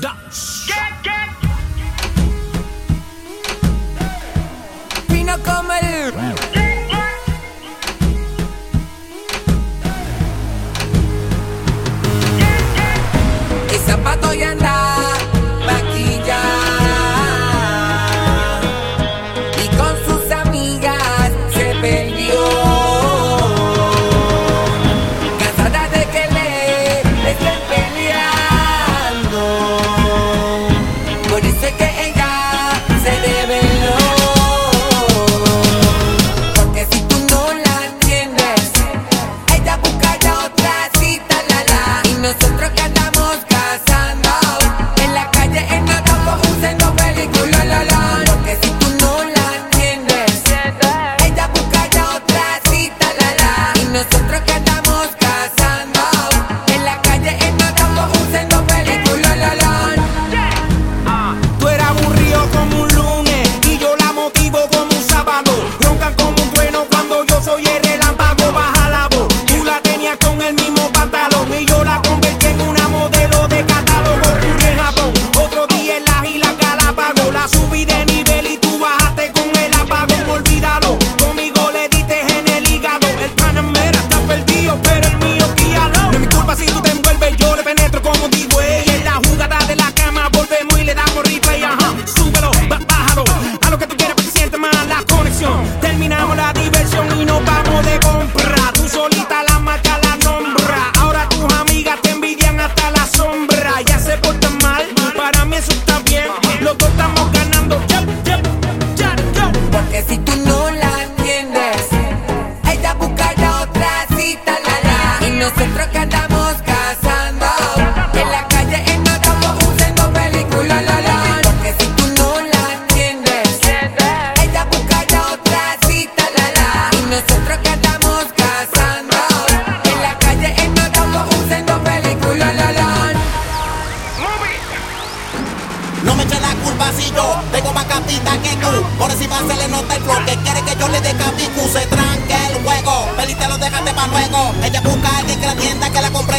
Vino como el y zapato y anda vaquilla y con sus amigas se perdió, cansada de que le estén peleando, por eso es que ella se reveló. Porque si tú no la entiendes, ella busca ya otra cita, y nosotros que andamos cazando en la calle en autobús haciendo película, porque si tú no la entiendes, ella busca ya otra cita, y nosotros que andamos cazando en la calle en autobús haciendo película, Tú eras aburrido como un lunes y yo la motivo como un sábado. Roncan como un trueno cuando yo soy el relámpago. Baja la voz, tú la tenías con el mismo pantalón y yo la convertí en una modelo de catálogo. Ocurrió en Japón, otro día en las Islas Galápagos. La subí de nivel y tú bajaste con el apagón. Olvídalo, conmigo le diste en el hígado. El Panamera está perdido, pero el mío guíalo. No es mi culpa si tú te envuelves, yo le penetro como digo ella. En la jugada de la cama volvemos y le damos replay, ajá. Súbelo, bájalo, a lo que tú quieras porque sientes más la conexión. Terminamos la diversión y nos vamos de compra. Tú solita la marca la nombra. Ahora tus amigas te envidian hasta la sombra. Ya se portan mal, para mí eso está bien. Los dos estamos ganando, porque si tú no la entiendes, ella busca ya otra cita, y nosotros que andamos cazando en la calle en autobús haciendo película, porque si tú no la entiendes, ella busca ya otra cita, y nosotros que andamos cazando en la calle en autobús haciendo película, No me eches la culpa si yo tengo más capita que tú. Por encima se le nota el flow, que quiere que yo le dé capicu. Se tranque el juego, Feliz te lo dejaste pa' luego. Ella busca a alguien que la entienda, que la compre.